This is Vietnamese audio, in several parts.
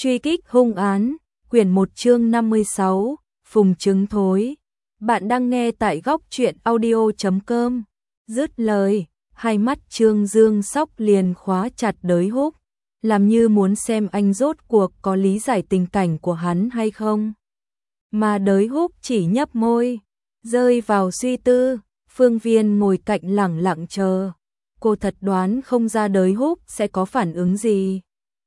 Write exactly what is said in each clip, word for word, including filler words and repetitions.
Truy kích hung án, quyển một chương năm mươi sáu, phùng trứng thối. Bạn đang nghe tại góc truyện audio chấm com. Dứt lời, hai mắt Trương Dương Sóc liền khóa chặt Đới Húc, làm như muốn xem anh rốt cuộc có lý giải tình cảnh của hắn hay không. Mà Đới Húc chỉ nhấp môi, rơi vào suy tư. Phương Viên ngồi cạnh lẳng lặng chờ. Cô thật đoán không ra Đới Húc sẽ có phản ứng gì.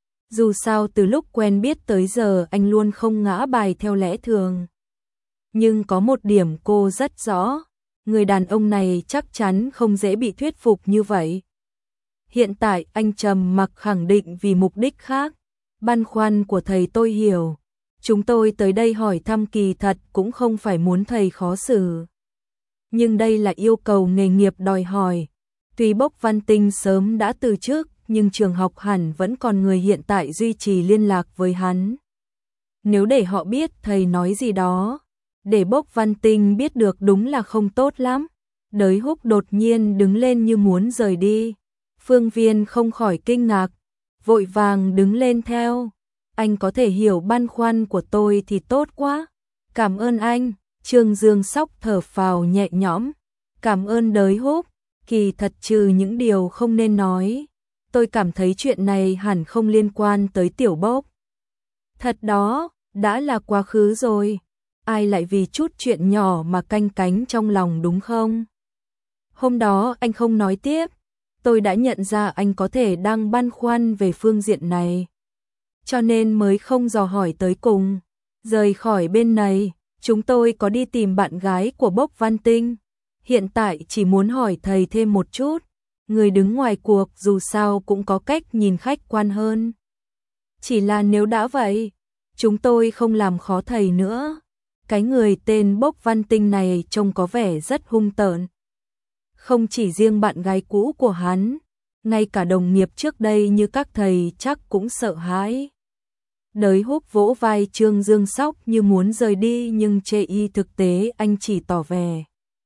Dù sao từ lúc quen biết tới giờ anh luôn không ngã bài theo lẽ thường. Nhưng có một điểm cô rất rõ, người đàn ông này chắc chắn không dễ bị thuyết phục như vậy. Hiện tại anh trầm mặc khẳng định vì mục đích khác. Băn khoăn của thầy tôi hiểu. Chúng tôi tới đây hỏi thăm kỳ thật cũng không phải muốn thầy khó xử. Nhưng đây là yêu cầu nghề nghiệp đòi hỏi. Tuy Bốc Văn Tinh sớm đã từ chức, nhưng trường học hẳn vẫn còn người hiện tại duy trì liên lạc với hắn. Nếu để họ biết thầy nói gì đó, để Bốc Văn Tinh biết được đúng là không tốt lắm. Đới Húc đột nhiên đứng lên như muốn rời đi. Phương Viên không khỏi kinh ngạc, vội vàng đứng lên theo. Anh có thể hiểu băn khoăn của tôi thì tốt quá. Cảm ơn anh. Trương Dương Sóc thở phào nhẹ nhõm. Cảm ơn Đới Húc. Kỳ thật trừ những điều không nên nói, tôi cảm thấy chuyện này hẳn không liên quan tới Tiểu Bốc. Thật đó, đã là quá khứ rồi. Ai lại vì chút chuyện nhỏ mà canh cánh trong lòng đúng không? Hôm đó anh không nói tiếp. Tôi đã nhận ra anh có thể đang băn khoăn về phương diện này. Cho nên mới không dò hỏi tới cùng. Rời khỏi bên này, chúng tôi có đi tìm bạn gái của Bốc Văn Tinh. Hiện tại chỉ muốn hỏi thầy thêm một chút. Người đứng ngoài cuộc dù sao cũng có cách nhìn khách quan hơn. Chỉ là nếu đã vậy, chúng tôi không làm khó thầy nữa. Cái người tên Bốc Văn Tinh này trông có vẻ rất hung tợn. Không chỉ riêng bạn gái cũ của hắn, ngay cả đồng nghiệp trước đây như các thầy chắc cũng sợ hãi. Đới Húc vỗ vai Trương Dương Sóc như muốn rời đi, nhưng chê y thực tế anh chỉ tỏ vẻ.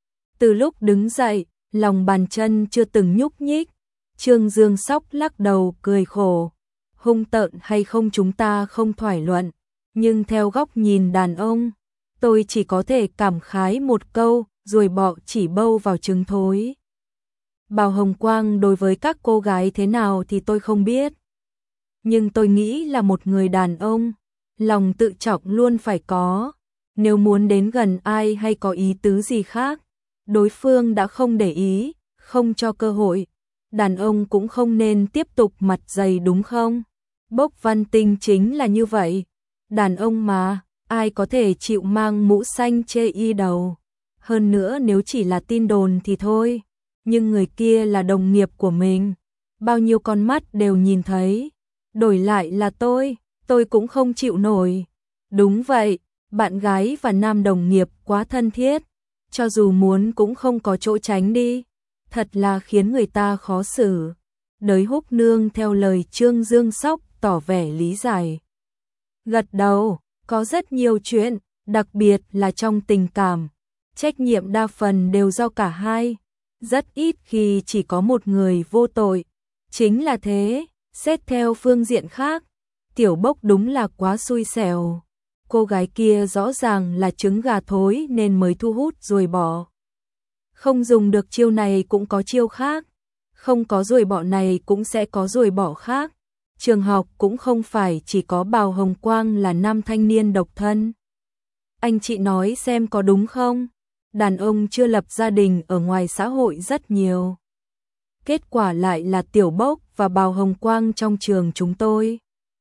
Từ lúc đứng dậy, lòng bàn chân chưa từng nhúc nhích. Trương Dương Sóc lắc đầu cười khổ. Hung tợn hay không chúng ta không thoải luận, nhưng theo góc nhìn đàn ông, tôi chỉ có thể cảm khái một câu, ruồi bọ chỉ bâu vào trứng thối. Bào Hồng Quang đối với các cô gái thế nào thì tôi không biết. Nhưng tôi nghĩ là một người đàn ông, lòng tự trọng luôn phải có. Nếu muốn đến gần ai hay có ý tứ gì khác, đối phương đã không để ý, không cho cơ hội. Đàn ông cũng không nên tiếp tục mặt dày đúng không? Bốc Văn Tinh chính là như vậy. Đàn ông mà, ai có thể chịu mang mũ xanh chê y đầu. Hơn nữa nếu chỉ là tin đồn thì thôi. Nhưng người kia là đồng nghiệp của mình. Bao nhiêu con mắt đều nhìn thấy. Đổi lại là tôi, tôi cũng không chịu nổi. Đúng vậy, bạn gái và nam đồng nghiệp quá thân thiết. Cho dù muốn cũng không có chỗ tránh đi. Thật là khiến người ta khó xử. Đới Húc nương theo lời Trương Dương Sóc tỏ vẻ lý giải. Gật đầu, có rất nhiều chuyện, đặc biệt là trong tình cảm. Trách nhiệm đa phần đều do cả hai. Rất ít khi chỉ có một người vô tội. Chính là thế, xét theo phương diện khác, Tiểu Bốc đúng là quá xui xẻo. Cô gái kia rõ ràng là trứng gà thối nên mới thu hút ruồi bọ. Không dùng được chiêu này cũng có chiêu khác. Không có ruồi bọ này cũng sẽ có ruồi bọ khác. Trường học cũng không phải chỉ có Bào Hồng Quang là nam thanh niên độc thân. Anh chị nói xem có đúng không? Đàn ông chưa lập gia đình ở ngoài xã hội rất nhiều. Kết quả lại là Tiểu Bốc và Bào Hồng Quang trong trường chúng tôi.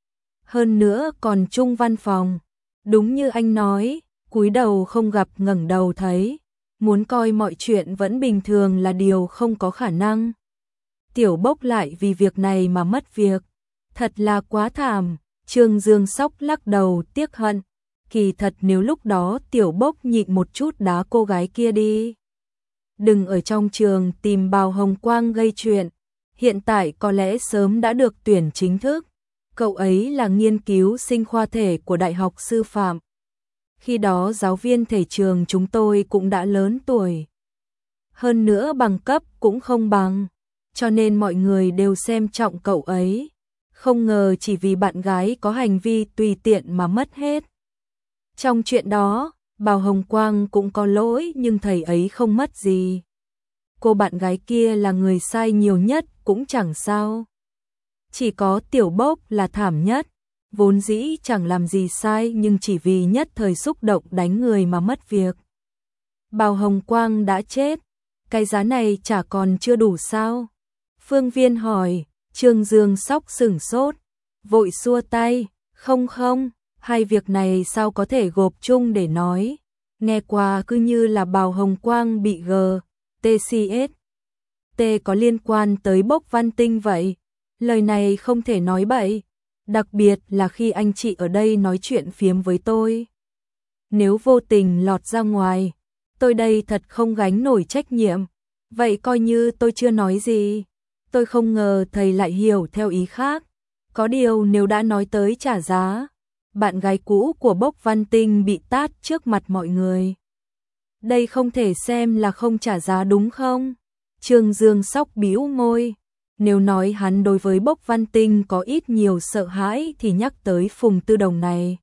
Hơn nữa còn chung văn phòng. Đúng như anh nói, cúi đầu không gặp ngẩng đầu thấy. Muốn coi mọi chuyện vẫn bình thường là điều không có khả năng. Tiểu Bốc lại vì việc này mà mất việc. Thật là quá thảm. Trương Dương Sóc lắc đầu tiếc hận. Kỳ thật nếu lúc đó Tiểu Bốc nhịn một chút đá cô gái kia đi. Đừng ở trong trường tìm Bào Hồng Quang gây chuyện. Hiện tại có lẽ sớm đã được tuyển chính thức. Cậu ấy là nghiên cứu sinh khoa thể của Đại học Sư phạm. Khi đó giáo viên thể trường chúng tôi cũng đã lớn tuổi. Hơn nữa bằng cấp cũng không bằng. Cho nên mọi người đều xem trọng cậu ấy. không ngờ chỉ vì bạn gái có hành vi tùy tiện mà mất hết. Trong chuyện đó, Bào Hồng Quang cũng có lỗi nhưng thầy ấy không mất gì. Cô bạn gái kia là người sai nhiều nhất cũng chẳng sao. Chỉ có Tiểu Bốc là thảm nhất, vốn dĩ chẳng làm gì sai nhưng chỉ vì nhất thời xúc động đánh người mà mất việc. Bào Hồng Quang đã chết, cái giá này chả còn chưa đủ sao? Phương Viên hỏi, Trương Dương Sóc sửng sốt, vội xua tay, không không, hai việc này sao có thể gộp chung để nói, nghe qua cứ như là Bào Hồng Quang bị G, T C S, T có liên quan tới Bốc Văn Tinh vậy, lời này không thể nói bậy, đặc biệt là khi anh chị ở đây nói chuyện phiếm với tôi. Nếu vô tình lọt ra ngoài, tôi đây thật không gánh nổi trách nhiệm, vậy coi như tôi chưa nói gì. Tôi không ngờ thầy lại hiểu theo ý khác. Có điều nếu đã nói tới trả giá, bạn gái cũ của Bốc Văn Tinh bị tát trước mặt mọi người. Đây không thể xem là không trả giá đúng không? Trương Dương Sóc bĩu môi. Nếu nói hắn đối với Bốc Văn Tinh có ít nhiều sợ hãi thì nhắc tới Phùng Tư Đồng này.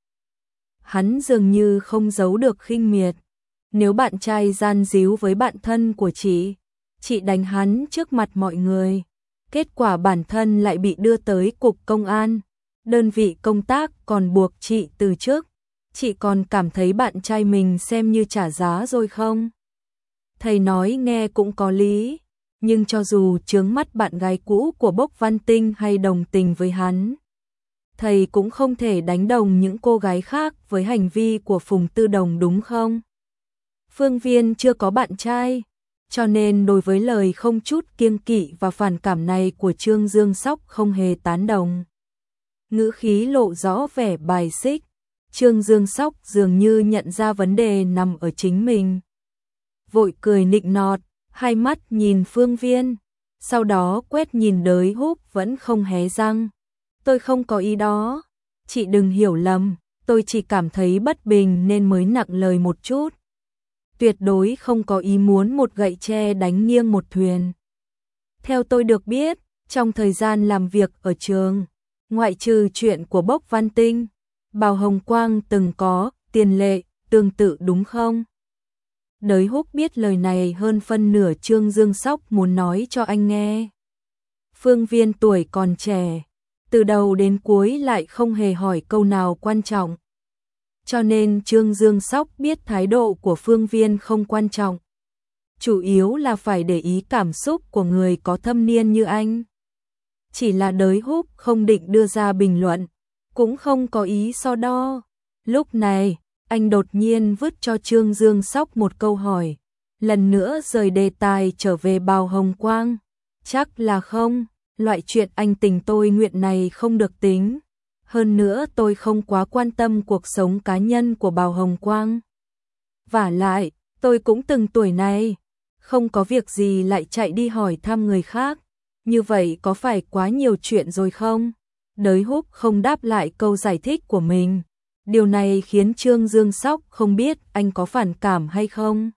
Hắn dường như không giấu được khinh miệt. Nếu bạn trai gian díu với bạn thân của chị, chị đánh hắn trước mặt mọi người. Kết quả bản thân lại bị đưa tới cục công an, đơn vị công tác còn buộc chị từ chức. Chị còn cảm thấy bạn trai mình xem như trả giá rồi không? Thầy nói nghe cũng có lý, nhưng cho dù chướng mắt bạn gái cũ của Bốc Văn Tinh hay đồng tình với hắn, thầy cũng không thể đánh đồng những cô gái khác với hành vi của Phùng Tư Đồng đúng không? Phương Viên chưa có bạn trai, cho nên đối với lời không chút kiêng kỵ và phản cảm này của Trương Dương Sóc không hề tán đồng. Ngữ khí lộ rõ vẻ bài xích, Trương Dương Sóc dường như nhận ra vấn đề nằm ở chính mình. Vội cười nịnh nọt, hai mắt nhìn Phương Viên, sau đó quét nhìn Đới Húc vẫn không hé răng. Tôi không có ý đó, chị đừng hiểu lầm, tôi chỉ cảm thấy bất bình nên mới nặng lời một chút. Tuyệt đối không có ý muốn một gậy tre đánh nghiêng một thuyền. Theo tôi được biết, trong thời gian làm việc ở trường, ngoại trừ chuyện của Bốc Văn Tinh, Bào Hồng Quang từng có tiền lệ tương tự đúng không? Đới Húc biết lời này hơn phân nửa Trương Dương Sóc muốn nói cho anh nghe. Phương Viên tuổi còn trẻ, từ đầu đến cuối lại không hề hỏi câu nào quan trọng. Cho nên Trương Dương Sóc biết thái độ của Phương Viên không quan trọng. Chủ yếu là phải để ý cảm xúc của người có thâm niên như anh. Chỉ là Đới Húc không định đưa ra bình luận, cũng không có ý so đo. Lúc này, anh đột nhiên vứt cho Trương Dương Sóc một câu hỏi, lần nữa rời đề tài trở về Bào Hồng Quang. Chắc là không, loại chuyện anh tình tôi nguyện này không được tính. Hơn nữa tôi không quá quan tâm cuộc sống cá nhân của Bào Hồng Quang. Vả lại, tôi cũng từng tuổi này, không có việc gì lại chạy đi hỏi thăm người khác. Như vậy có phải quá nhiều chuyện rồi không? Đới Húc không đáp lại câu giải thích của mình. Điều này khiến Trương Dương Sóc không biết anh có phản cảm hay không.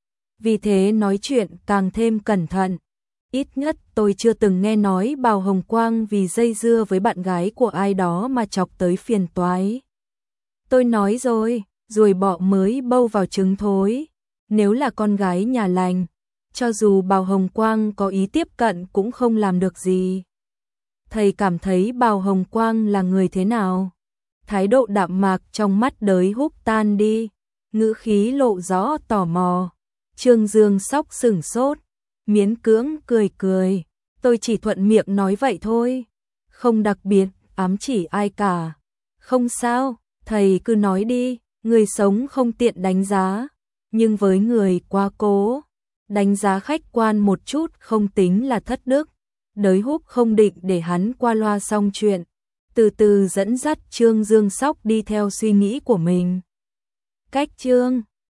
Vì thế nói chuyện càng thêm cẩn thận. Ít nhất tôi chưa từng nghe nói Bào Hồng Quang vì dây dưa với bạn gái của ai đó mà chọc tới phiền toái. Tôi nói rồi, ruồi bọ mới bâu vào trứng thối. Nếu là con gái nhà lành, cho dù Bào Hồng Quang có ý tiếp cận cũng không làm được gì. Thầy cảm thấy Bào Hồng Quang là người thế nào? Thái độ đạm mạc trong mắt Đới Húc tan đi, ngữ khí lộ rõ tò mò. Trương Dương Sóc sửng sốt, miễn cưỡng cười cười. Tôi chỉ thuận miệng nói vậy thôi, không đặc biệt ám chỉ ai cả. Không sao, thầy cứ nói đi, người sống không tiện đánh giá, nhưng với người quá cố, đánh giá khách quan một chút không tính là thất đức. Đới Húc không định để hắn qua loa xong chuyện, từ từ dẫn dắt Trương Dương Sóc đi theo suy nghĩ của mình. Cách Trương